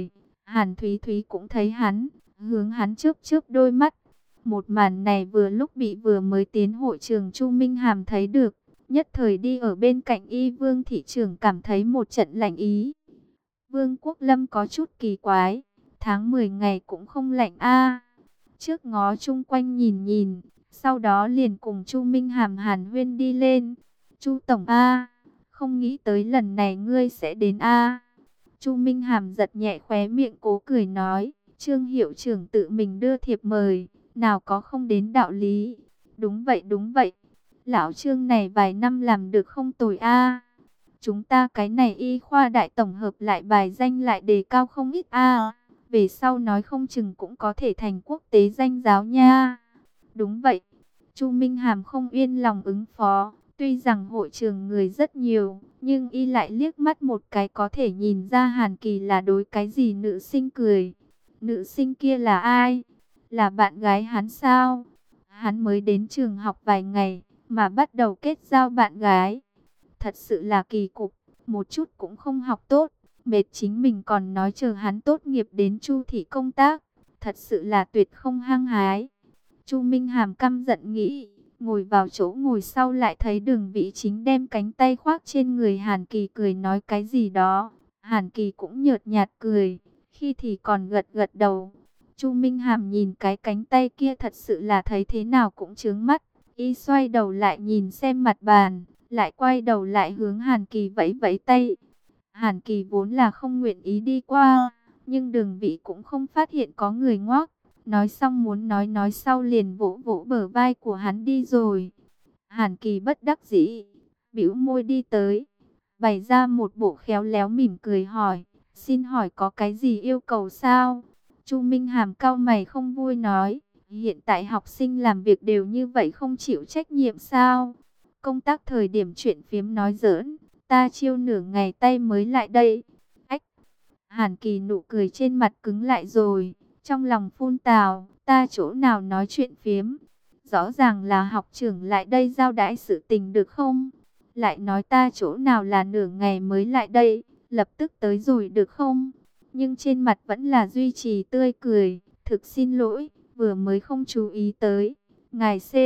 Hàn Thúy Thúy cũng thấy hắn, hướng hắn chớp chớp đôi mắt. Một màn này vừa lúc bị vừa mới tiến hội trường Chu Minh Hàm thấy được, nhất thời đi ở bên cạnh y Vương thị trưởng cảm thấy một trận lạnh ý. Vương Quốc Lâm có chút kỳ quái, tháng mười ngày cũng không lạnh a. Trước ngó chung quanh nhìn nhìn, sau đó liền cùng Chu Minh Hàm hàn huyên đi lên. Chu tổng a, không nghĩ tới lần này ngươi sẽ đến a. Chu Minh Hàm giật nhẹ khóe miệng cố cười nói, Trương hiệu trưởng tự mình đưa thiệp mời, nào có không đến đạo lý. Đúng vậy đúng vậy, lão Trương này vài năm làm được không tồi a. Chúng ta cái này y khoa đại tổng hợp lại bài danh lại đề cao không ít a. Về sau nói không chừng cũng có thể thành quốc tế danh giáo nha. Đúng vậy, Chu Minh Hàm không yên lòng ứng phó. Tuy rằng hội trường người rất nhiều, nhưng y lại liếc mắt một cái có thể nhìn ra Hàn Kỳ là đối cái gì nữ sinh cười. Nữ sinh kia là ai? Là bạn gái hắn sao? Hắn mới đến trường học vài ngày, mà bắt đầu kết giao bạn gái. Thật sự là kỳ cục, một chút cũng không học tốt. Mệt chính mình còn nói chờ hắn tốt nghiệp đến Chu thị công tác. Thật sự là tuyệt không hăng hái. Chu Minh Hàm căm giận nghĩ. Ngồi vào chỗ ngồi sau lại thấy Đường Vĩ Chính đem cánh tay khoác trên người Hàn Kỳ cười nói cái gì đó. Hàn Kỳ cũng nhợt nhạt cười, khi thì còn gật gật đầu. Chu Minh Hàm nhìn cái cánh tay kia thật sự là thấy thế nào cũng chướng mắt. Y xoay đầu lại nhìn xem mặt bàn, lại quay đầu lại hướng Hàn Kỳ vẫy vẫy tay. Hàn Kỳ vốn là không nguyện ý đi qua, nhưng Đường Vĩ cũng không phát hiện có người ngoác. Nói xong muốn nói nói sau liền vỗ vỗ bờ vai của hắn đi rồi. Hàn Kỳ bất đắc dĩ, bĩu môi đi tới, bày ra một bộ khéo léo mỉm cười hỏi, xin hỏi có cái gì yêu cầu sao? Chu Minh Hàm cau mày không vui nói, hiện tại học sinh làm việc đều như vậy không chịu trách nhiệm sao? Công tác thời điểm chuyện phiếm nói giỡn, ta chiêu nửa ngày tay mới lại đây. Ách! Hàn Kỳ nụ cười trên mặt cứng lại rồi. Trong lòng phun tào, ta chỗ nào nói chuyện phiếm. Rõ ràng là học trưởng lại đây giao đãi sự tình được không? Lại nói ta chỗ nào là nửa ngày mới lại đây, lập tức tới rồi được không? Nhưng trên mặt vẫn là duy trì tươi cười. Thực xin lỗi, vừa mới không chú ý tới. Ngài C.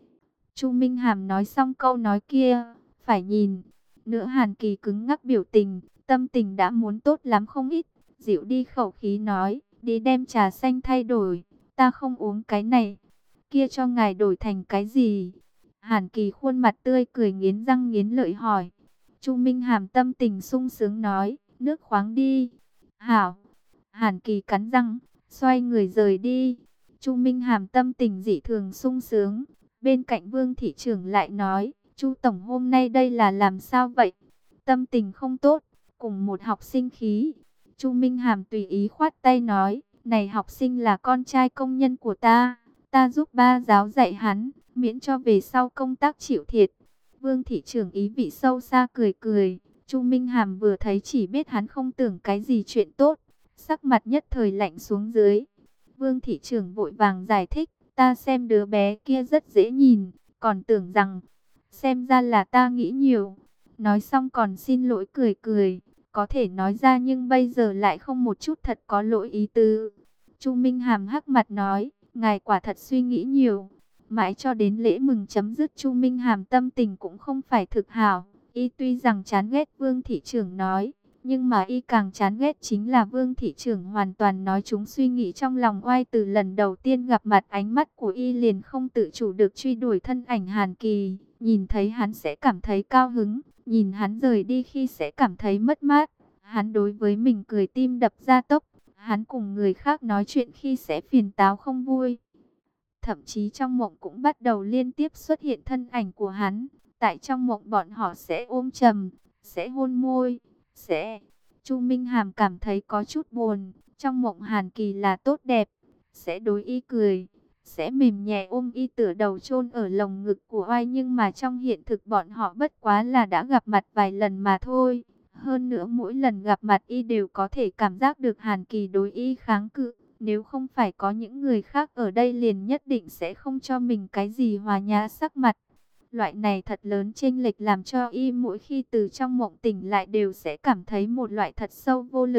Chu Minh Hàm nói xong câu nói kia, phải nhìn. Nữa Hàn Kỳ cứng ngắc biểu tình, tâm tình đã muốn tốt lắm không ít. Dịu đi khẩu khí nói. Đi đem trà xanh thay đổi, ta không uống cái này. Kia cho ngài đổi thành cái gì? Hàn Kỳ khuôn mặt tươi cười nghiến răng nghiến lợi hỏi. Chu Minh Hàm tâm tình sung sướng nói, nước khoáng đi. Hảo. Hàn Kỳ cắn răng, xoay người rời đi. Chu Minh Hàm tâm tình dị thường sung sướng. Bên cạnh Vương thị trưởng lại nói, Chu tổng hôm nay đây là làm sao vậy? Tâm tình không tốt, cùng một học sinh khí. Chu Minh Hàm tùy ý khoát tay nói, này học sinh là con trai công nhân của ta, ta giúp ba giáo dạy hắn, miễn cho về sau công tác chịu thiệt. Vương thị trưởng ý vị sâu xa cười cười, Chu Minh Hàm vừa thấy chỉ biết hắn không tưởng cái gì chuyện tốt, sắc mặt nhất thời lạnh xuống dưới. Vương thị trưởng vội vàng giải thích, ta xem đứa bé kia rất dễ nhìn, còn tưởng rằng, xem ra là ta nghĩ nhiều. Nói xong còn xin lỗi cười cười. Có thể nói ra nhưng bây giờ lại không một chút thật có lỗi ý tứ. Chu Minh Hàm hắc mặt nói, ngài quả thật suy nghĩ nhiều. Mãi cho đến lễ mừng chấm dứt Chu Minh Hàm tâm tình cũng không phải thực hảo. Y tuy rằng chán ghét Vương thị trưởng nói, nhưng mà y càng chán ghét chính là Vương thị trưởng hoàn toàn nói chúng suy nghĩ trong lòng oai. Từ lần đầu tiên gặp mặt ánh mắt của y liền không tự chủ được truy đuổi thân ảnh Hàn Kỳ. Nhìn thấy hắn sẽ cảm thấy cao hứng, nhìn hắn rời đi khi sẽ cảm thấy mất mát. Hắn đối với mình cười tim đập ra tốc, hắn cùng người khác nói chuyện khi sẽ phiền táo không vui. Thậm chí trong mộng cũng bắt đầu liên tiếp xuất hiện thân ảnh của hắn. Tại trong mộng bọn họ sẽ ôm chầm, sẽ hôn môi, sẽ... Chu Minh Hàm cảm thấy có chút buồn. Trong mộng Hàn Kỳ là tốt đẹp, sẽ đối y cười, sẽ mềm nhẹ ôm y tựa đầu chôn ở lồng ngực của oai. Nhưng mà trong hiện thực bọn họ bất quá là đã gặp mặt vài lần mà thôi. Hơn nữa mỗi lần gặp mặt y đều có thể cảm giác được Hàn Kỳ đối y kháng cự. Nếu không phải có những người khác ở đây liền nhất định sẽ không cho mình cái gì hòa nhã sắc mặt. Loại này thật lớn chênh lệch làm cho y mỗi khi từ trong mộng tỉnh lại đều sẽ cảm thấy một loại thật sâu vô lực.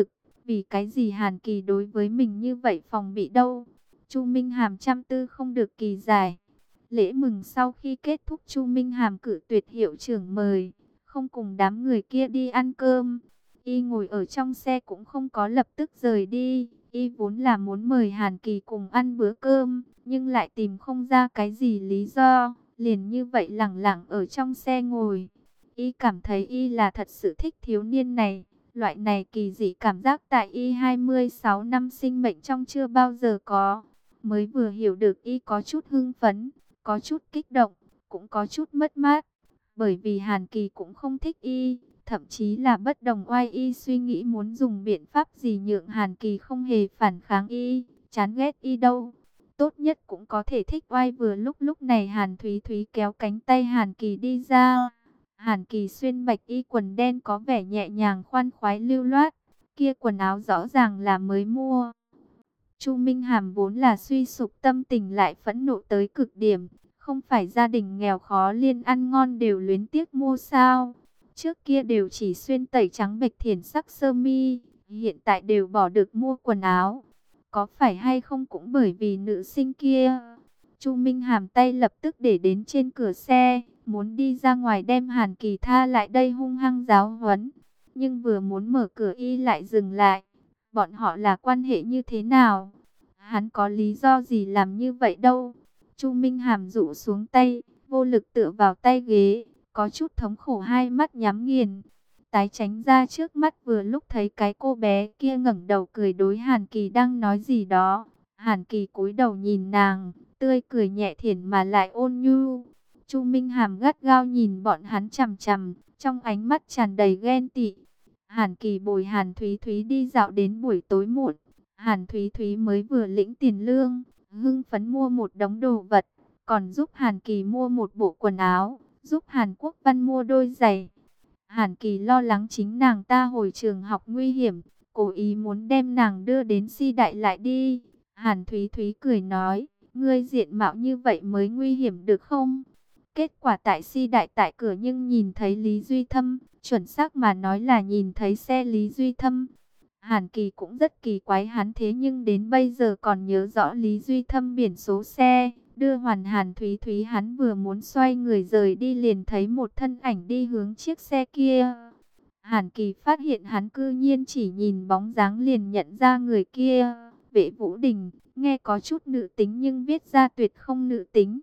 vì cái gì Hàn Kỳ đối với mình như vậy phòng bị đâu? Chu Minh Hàm trăm tư không được kỳ giải. Lễ mừng sau khi kết thúc, Chu Minh Hàm cử tuyệt hiệu trưởng mời, không cùng đám người kia đi ăn cơm. Y ngồi ở trong xe cũng không có lập tức rời đi. Y vốn là muốn mời Hàn Kỳ cùng ăn bữa cơm, nhưng lại tìm không ra cái gì lý do, liền như vậy lẳng lặng ở trong xe ngồi. Y cảm thấy Y là thật sự thích thiếu niên này. Loại này kỳ dị cảm giác tại Y hai mươi sáu năm sinh mệnh trong chưa bao giờ có. Mới vừa hiểu được Y có chút hưng phấn, có chút kích động, cũng có chút mất mát. Bởi vì Hàn Kỳ cũng không thích Y, thậm chí là bất đồng oai. Y suy nghĩ muốn dùng biện pháp gì nhượng Hàn Kỳ không hề phản kháng Y, chán ghét Y đâu. Tốt nhất cũng có thể thích oai. Vừa lúc lúc này Hàn Thúy Thúy kéo cánh tay Hàn Kỳ đi ra. Hàn Kỳ xuyên bạch y quần đen có vẻ nhẹ nhàng khoan khoái lưu loát. Kia quần áo rõ ràng là mới mua. Chu Minh Hàm vốn là suy sụp tâm tình lại phẫn nộ tới cực điểm. Không phải gia đình nghèo khó liên ăn ngon đều luyến tiếc mua sao? Trước kia đều chỉ xuyên tẩy trắng bạch thiển sắc sơ mi, hiện tại đều bỏ được mua quần áo. Có phải hay không cũng bởi vì nữ sinh kia? Chu Minh Hàm tay lập tức để đến trên cửa xe, muốn đi ra ngoài đem Hàn Kỳ tha lại đây hung hăng giáo huấn. Nhưng vừa muốn mở cửa Y lại dừng lại. Bọn họ là quan hệ như thế nào? Hắn có lý do gì làm như vậy đâu? Chu Minh Hàm dụ xuống tay, vô lực tựa vào tay ghế, có chút thống khổ, hai mắt nhắm nghiền. Tái tránh ra trước mắt, vừa lúc thấy cái cô bé kia ngẩng đầu cười đối Hàn Kỳ đang nói gì đó. Hàn Kỳ cúi đầu nhìn nàng, tươi cười nhẹ thiển mà lại ôn nhu. Chu Minh Hàm gắt gao nhìn bọn hắn chằm chằm, trong ánh mắt tràn đầy ghen tị. Hàn Kỳ bồi Hàn Thúy Thúy đi dạo đến buổi tối muộn. Hàn Thúy Thúy mới vừa lĩnh tiền lương, hưng phấn mua một đống đồ vật, còn giúp Hàn Kỳ mua một bộ quần áo, giúp Hàn Quốc Văn mua đôi giày. Hàn Kỳ lo lắng chính nàng ta hồi trường học nguy hiểm, cố ý muốn đem nàng đưa đến Si Đại lại đi. Hàn Thúy Thúy cười nói, ngươi diện mạo như vậy mới nguy hiểm được không? Kết quả tại Si Đại tại cửa nhưng nhìn thấy Lý Duy Thâm, chuẩn xác mà nói là nhìn thấy xe Lý Duy Thâm. Hàn Kỳ cũng rất kỳ quái, hắn thế nhưng đến bây giờ còn nhớ rõ Lý Duy Thâm biển số xe. Đưa hoàn Hàn Thúy Thúy, hắn vừa muốn xoay người rời đi liền thấy một thân ảnh đi hướng chiếc xe kia. Hàn Kỳ phát hiện hắn cư nhiên chỉ nhìn bóng dáng liền nhận ra người kia. Vệ Vũ Đình, nghe có chút nữ tính nhưng viết ra tuyệt không nữ tính.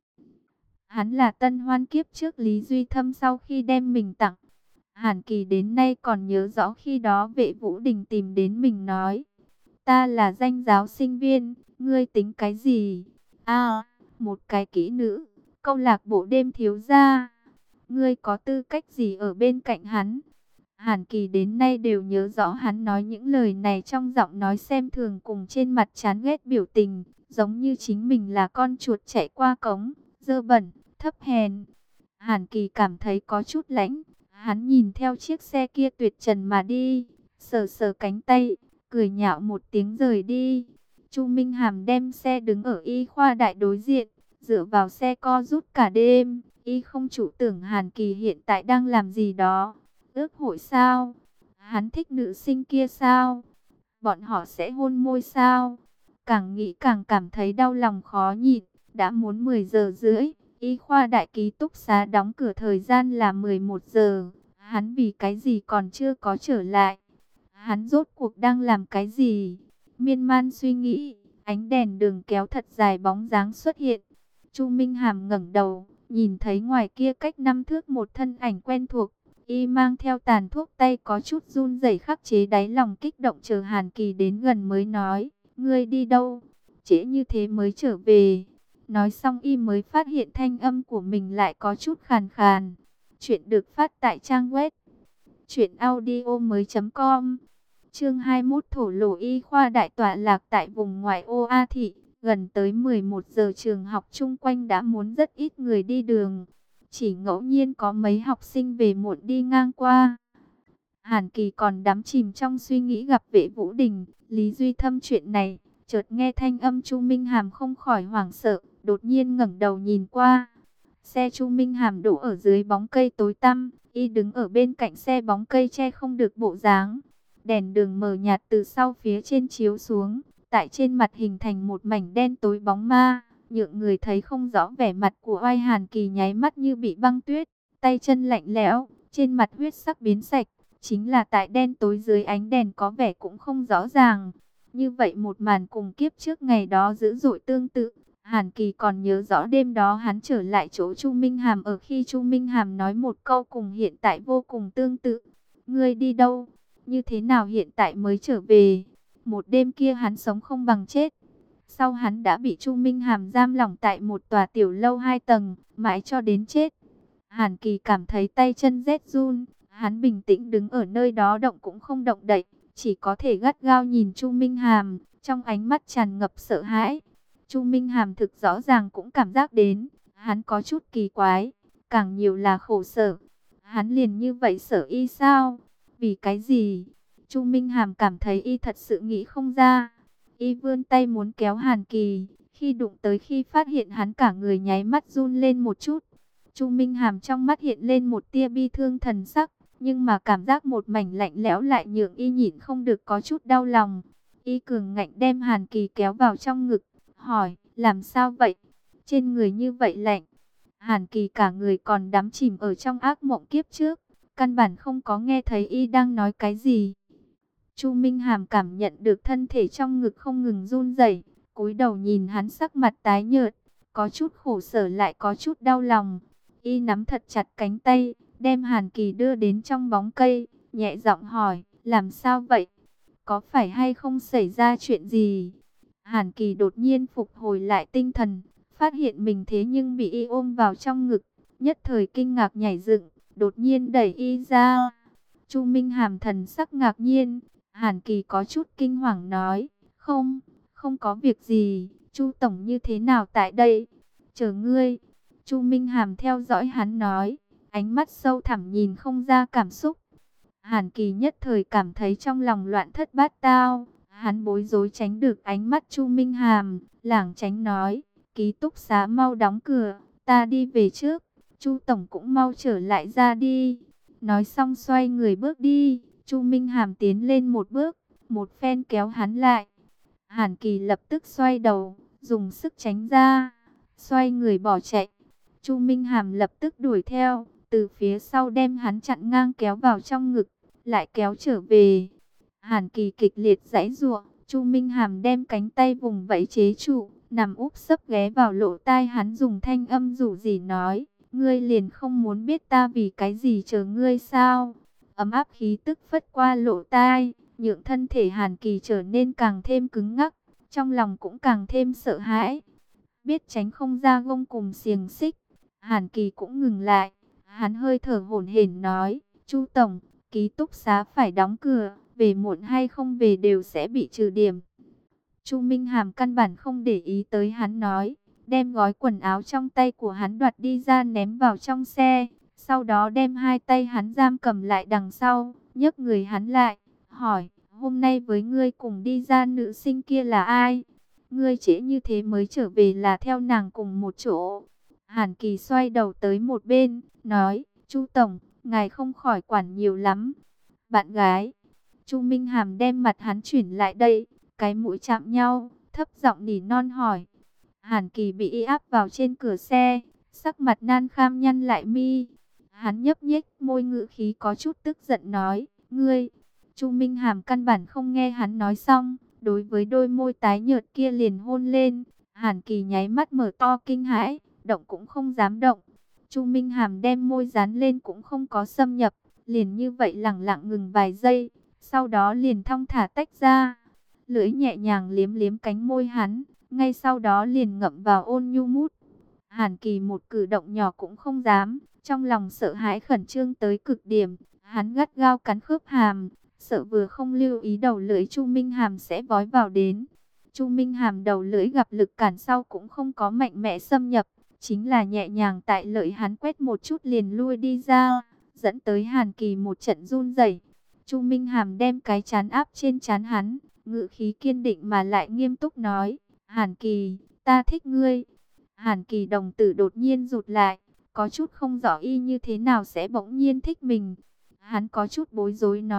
Hắn là tân hoan kiếp trước Lý Duy Thâm sau khi đem mình tặng. Hàn Kỳ đến nay còn nhớ rõ khi đó Vệ Vũ Đình tìm đến mình nói, ta là danh giáo sinh viên, ngươi tính cái gì? À, một cái kỹ nữ, câu lạc bộ đêm thiếu gia. Ngươi có tư cách gì ở bên cạnh hắn? Hàn Kỳ đến nay đều nhớ rõ hắn nói những lời này trong giọng nói xem thường cùng trên mặt chán ghét biểu tình, giống như chính mình là con chuột chạy qua cống, dơ bẩn, thấp hèn. Hàn Kỳ cảm thấy có chút lãnh, hắn nhìn theo chiếc xe kia tuyệt trần mà đi, sờ sờ cánh tay, cười nhạo một tiếng rời đi. Chu Minh Hàm đem xe đứng ở y khoa đại đối diện, dựa vào xe co rút cả đêm. Y không chủ tưởng Hàn Kỳ hiện tại đang làm gì đó. Ước hội sao? Hắn thích nữ sinh kia sao? Bọn họ sẽ hôn môi sao? Càng nghĩ càng cảm thấy đau lòng khó nhịn. Đã muốn mười giờ rưỡi, y khoa đại ký túc xá đóng cửa, thời gian là mười một giờ. Hắn vì cái gì còn chưa có trở lại? Hắn rốt cuộc đang làm cái gì? Miên man suy nghĩ, ánh đèn đường kéo thật dài bóng dáng xuất hiện. Chu Minh Hàm ngẩng đầu, nhìn thấy ngoài kia cách năm thước một thân ảnh quen thuộc. Y mang theo tàn thuốc, tay có chút run rẩy, khắc chế đáy lòng kích động, chờ Hàn Kỳ đến gần mới nói, ngươi đi đâu? Trễ như thế mới trở về. Nói xong Y mới phát hiện thanh âm của mình lại có chút khàn khàn. Chuyện được phát tại trang web truyện audio mới chấm com. Chương hai mươi mốt, thổ lộ. Y khoa đại tọa lạc tại vùng ngoại ô A thị. Gần tới mười một giờ, trường học chung quanh đã muốn rất ít người đi đường. Chỉ ngẫu nhiên có mấy học sinh về muộn đi ngang qua. Hàn Kỳ còn đắm chìm trong suy nghĩ gặp Vệ Vũ Đình, Lý Duy Thâm chuyện này. Chợt nghe thanh âm Chu Minh Hàm không khỏi hoảng sợ, đột nhiên ngẩng đầu nhìn qua. Xe Chu Minh Hàm đổ ở dưới bóng cây tối tăm, Y đứng ở bên cạnh xe, bóng cây che không được bộ dáng. Đèn đường mờ nhạt từ sau phía trên chiếu xuống, tại trên mặt hình thành một mảnh đen tối bóng ma, nhượng người thấy không rõ vẻ mặt của Oai Hàn Kỳ nháy mắt như bị băng tuyết, tay chân lạnh lẽo, trên mặt huyết sắc biến sạch, chính là tại đen tối dưới ánh đèn có vẻ cũng không rõ ràng. Như vậy một màn cùng kiếp trước ngày đó dữ dội tương tự. Hàn Kỳ còn nhớ rõ đêm đó hắn trở lại chỗ Chu Minh Hàm ở khi Chu Minh Hàm nói một câu cùng hiện tại vô cùng tương tự. Ngươi đi đâu? Như thế nào hiện tại mới trở về? Một đêm kia hắn sống không bằng chết. Sau hắn đã bị Chu Minh Hàm giam lỏng tại một tòa tiểu lâu hai tầng, mãi cho đến chết. Hàn Kỳ cảm thấy tay chân rét run, hắn bình tĩnh đứng ở nơi đó động cũng không động đậy, chỉ có thể gắt gao nhìn Chu Minh Hàm, trong ánh mắt tràn ngập sợ hãi. Chu Minh Hàm thực rõ ràng cũng cảm giác đến, hắn có chút kỳ quái, càng nhiều là khổ sở. Hắn liền như vậy sợ y sao? Vì cái gì? Chu Minh Hàm cảm thấy y thật sự nghĩ không ra. Y vươn tay muốn kéo Hàn Kỳ, khi đụng tới khi phát hiện hắn cả người nháy mắt run lên một chút. Chu Minh Hàm trong mắt hiện lên một tia bi thương thần sắc, nhưng mà cảm giác một mảnh lạnh lẽo lại nhượng y nhịn không được có chút đau lòng. Y cường ngạnh đem Hàn Kỳ kéo vào trong ngực, hỏi, làm sao vậy? Trên người như vậy lạnh. Hàn Kỳ cả người còn đắm chìm ở trong ác mộng kiếp trước, căn bản không có nghe thấy y đang nói cái gì. Chu Minh Hàm cảm nhận được thân thể trong ngực không ngừng run rẩy, cúi đầu nhìn hắn sắc mặt tái nhợt, có chút khổ sở lại có chút đau lòng. Y nắm thật chặt cánh tay, đem Hàn Kỳ đưa đến trong bóng cây, nhẹ giọng hỏi, làm sao vậy? Có phải hay không xảy ra chuyện gì? Hàn Kỳ đột nhiên phục hồi lại tinh thần, phát hiện mình thế nhưng bị y ôm vào trong ngực, nhất thời kinh ngạc nhảy dựng, đột nhiên đẩy y ra. Chu Minh Hàm thần sắc ngạc nhiên, Hàn Kỳ có chút kinh hoàng nói, không, không có việc gì, Chu Tổng như thế nào tại đây? Chờ ngươi. Chu Minh Hàm theo dõi hắn nói, ánh mắt sâu thẳm nhìn không ra cảm xúc. Hàn Kỳ nhất thời cảm thấy trong lòng loạn thất bát tao, hắn bối rối tránh được ánh mắt Chu Minh Hàm, lảng tránh nói, ký túc xá mau đóng cửa, ta đi về trước, Chu Tổng cũng mau trở lại ra đi. Nói xong xoay người bước đi, Chu Minh Hàm tiến lên một bước, một phen kéo hắn lại. Hàn Kỳ lập tức xoay đầu, dùng sức tránh ra, xoay người bỏ chạy. Chu Minh Hàm lập tức đuổi theo, từ phía sau đem hắn chặn ngang kéo vào trong ngực, lại kéo trở về. Hàn Kỳ kịch liệt giãy giụa, Chu Minh Hàm đem cánh tay vùng vẫy chế trụ, nằm úp sấp ghé vào lỗ tai hắn dùng thanh âm rủ rỉ nói, ngươi liền không muốn biết ta vì cái gì chờ ngươi sao? Ấm áp khí tức phất qua lỗ tai, nhượng thân thể Hàn Kỳ trở nên càng thêm cứng ngắc, trong lòng cũng càng thêm sợ hãi. Biết tránh không ra gông cùng xiềng xích, Hàn Kỳ cũng ngừng lại, hắn hơi thở hổn hển nói, Chu Tổng, ký túc xá phải đóng cửa, về muộn hay không về đều sẽ bị trừ điểm. Chu Minh Hàm căn bản không để ý tới hắn nói, đem gói quần áo trong tay của hắn đoạt đi ra ném vào trong xe, sau đó đem hai tay hắn giam cầm lại đằng sau, nhấc người hắn lại, hỏi, hôm nay với ngươi cùng đi ra nữ sinh kia là ai? Ngươi trễ như thế mới trở về là theo nàng cùng một chỗ. Hàn Kỳ xoay đầu tới một bên, nói, Chu Tổng, ngài không khỏi quản nhiều lắm. Bạn gái. Chu Minh Hàm đem mặt hắn chuyển lại đây, cái mũi chạm nhau, thấp giọng nỉ non hỏi. Hàn Kỳ bị y áp vào trên cửa xe, sắc mặt nan kham nhăn lại mi. Hắn nhấp nhếch môi, ngữ khí có chút tức giận nói, ngươi. Chu Minh Hàm căn bản không nghe hắn nói xong, đối với đôi môi tái nhợt kia liền hôn lên. Hàn Kỳ nháy mắt mở to kinh hãi, động cũng không dám động. Chu Minh Hàm đem môi dán lên cũng không có xâm nhập, liền như vậy lẳng lặng ngừng vài giây, sau đó liền thong thả tách ra. Lưỡi nhẹ nhàng liếm liếm cánh môi hắn, ngay sau đó liền ngậm vào ôn nhu mút. Hàn Kỳ một cử động nhỏ cũng không dám, trong lòng sợ hãi khẩn trương tới cực điểm, hắn gắt gao cắn khớp hàm, sợ vừa không lưu ý đầu lưỡi Chu Minh Hàm sẽ vói vào đến. Chu Minh Hàm đầu lưỡi gặp lực cản sau cũng không có mạnh mẽ xâm nhập, chính là nhẹ nhàng tại lưỡi hắn quét một chút liền lui đi ra, dẫn tới Hàn Kỳ một trận run rẩy. Chu Minh Hàm đem cái chán áp trên chán hắn, ngữ khí kiên định mà lại nghiêm túc nói, Hàn Kỳ, ta thích ngươi. Hàn Kỳ đồng tử đột nhiên rụt lại, có chút không rõ y như thế nào sẽ bỗng nhiên thích mình. Hắn có chút bối rối nói,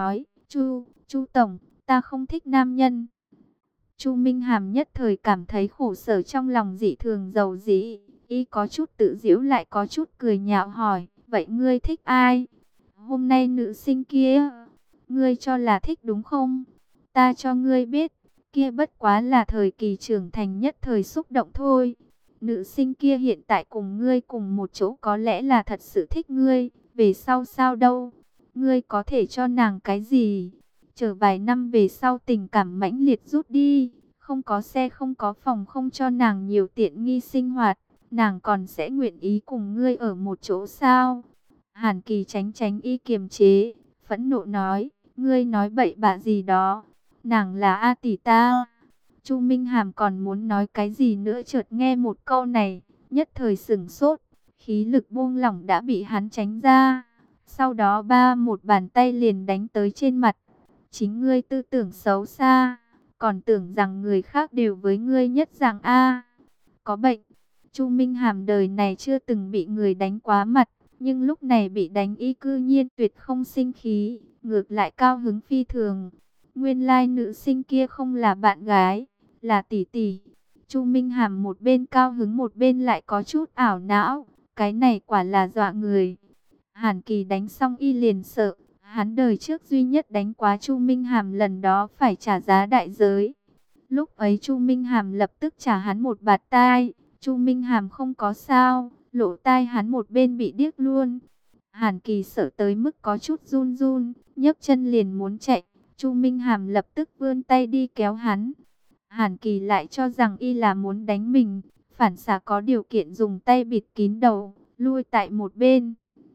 Chu, Chu Tổng, ta không thích nam nhân. Chu Minh Hàm nhất thời cảm thấy khổ sở trong lòng dị thường dầu dĩ. Y có chút tự giễu lại có chút cười nhạo hỏi, vậy ngươi thích ai? Hôm nay nữ sinh kia, ngươi cho là thích đúng không? Ta cho ngươi biết, kia bất quá là thời kỳ trưởng thành nhất thời xúc động thôi. Nữ sinh kia hiện tại cùng ngươi cùng một chỗ có lẽ là thật sự thích ngươi, về sau sao đâu? Ngươi có thể cho nàng cái gì? Chờ vài năm về sau tình cảm mãnh liệt rút đi, không có xe không có phòng không cho nàng nhiều tiện nghi sinh hoạt, nàng còn sẽ nguyện ý cùng ngươi ở một chỗ sao? Hàn Kỳ tránh tránh y kiềm chế, phẫn nộ nói, ngươi nói bậy bạ gì đó, nàng là A tỷ ta. Chu Minh Hàm còn muốn nói cái gì nữa, chợt nghe một câu này, nhất thời sửng sốt, khí lực buông lỏng đã bị hắn tránh ra. Sau đó ba một bàn tay liền đánh tới trên mặt. Chính ngươi tư tưởng xấu xa, còn tưởng rằng người khác đều với ngươi nhất dạng a. Có bệnh. Chu Minh Hàm đời này chưa từng bị người đánh quá mặt, nhưng lúc này bị đánh y cư nhiên tuyệt không sinh khí, ngược lại cao hứng phi thường. Nguyên lai nữ sinh kia không là bạn gái, là tỷ tỷ. Chu Minh Hàm một bên cao hứng một bên lại có chút ảo não, cái này quả là dọa người. Hàn Kỳ đánh xong y liền sợ, hắn đời trước duy nhất đánh quá Chu Minh Hàm lần đó phải trả giá đại giới. Lúc ấy Chu Minh Hàm lập tức trả hắn một bạt tai, Chu Minh Hàm không có sao, lỗ tai hắn một bên bị điếc luôn. Hàn Kỳ sợ tới mức có chút run run, nhấc chân liền muốn chạy, Chu Minh Hàm lập tức vươn tay đi kéo hắn. Hàn Kỳ lại cho rằng y là muốn đánh mình, phản xạ có điều kiện dùng tay bịt kín đầu, lui tại một bên.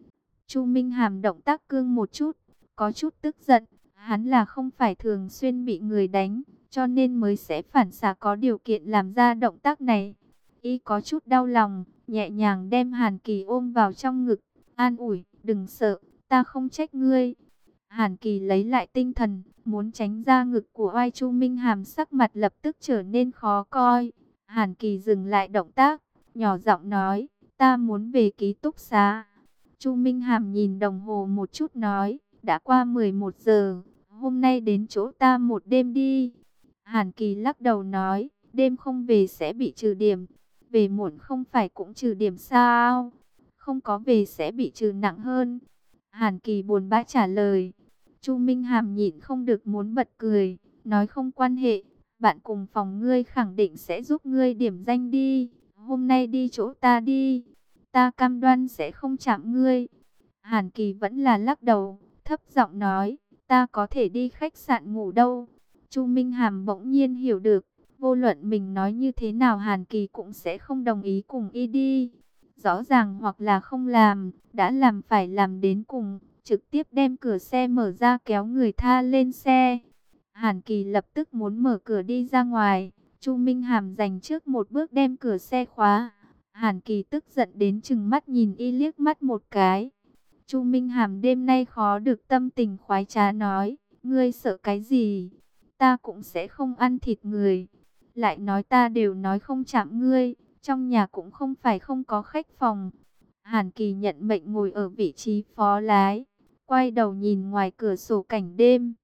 Chu Minh Hàm động tác cương một chút, có chút tức giận, hắn là không phải thường xuyên bị người đánh, cho nên mới sẽ phản xạ có điều kiện làm ra động tác này. Y có chút đau lòng, nhẹ nhàng đem Hàn Kỳ ôm vào trong ngực, an ủi, đừng sợ, ta không trách ngươi. Hàn Kỳ lấy lại tinh thần, muốn tránh ra ngực của oai. Chu Minh Hàm sắc mặt lập tức trở nên khó coi. Hàn Kỳ dừng lại động tác, nhỏ giọng nói, ta muốn về ký túc xá. Chu Minh Hàm nhìn đồng hồ một chút nói, đã qua mười một giờ, hôm nay đến chỗ ta một đêm đi. Hàn Kỳ lắc đầu nói, đêm không về sẽ bị trừ điểm, về muộn không phải cũng trừ điểm sao? Không có về sẽ bị trừ nặng hơn. Hàn Kỳ buồn bã trả lời. Chu Minh Hàm nhịn không được muốn bật cười, nói không quan hệ, bạn cùng phòng ngươi khẳng định sẽ giúp ngươi điểm danh đi, hôm nay đi chỗ ta đi, ta cam đoan sẽ không chạm ngươi. Hàn Kỳ vẫn là lắc đầu, thấp giọng nói, ta có thể đi khách sạn ngủ đâu. Chu Minh Hàm bỗng nhiên hiểu được, vô luận mình nói như thế nào Hàn Kỳ cũng sẽ không đồng ý cùng y đi. Rõ ràng hoặc là không làm, đã làm phải làm đến cùng, trực tiếp đem cửa xe mở ra kéo người tha lên xe. Hàn Kỳ lập tức muốn mở cửa đi ra ngoài, Chu Minh Hàm giành trước một bước đem cửa xe khóa. Hàn Kỳ tức giận đến chừng mắt nhìn y liếc mắt một cái. Chu Minh Hàm đêm nay khó được tâm tình khoái trá nói, ngươi sợ cái gì? Ta cũng sẽ không ăn thịt người. Lại nói ta đều nói không chạm ngươi, trong nhà cũng không phải không có khách phòng. Hàn Kỳ nhận mệnh ngồi ở vị trí phó lái, quay đầu nhìn ngoài cửa sổ cảnh đêm.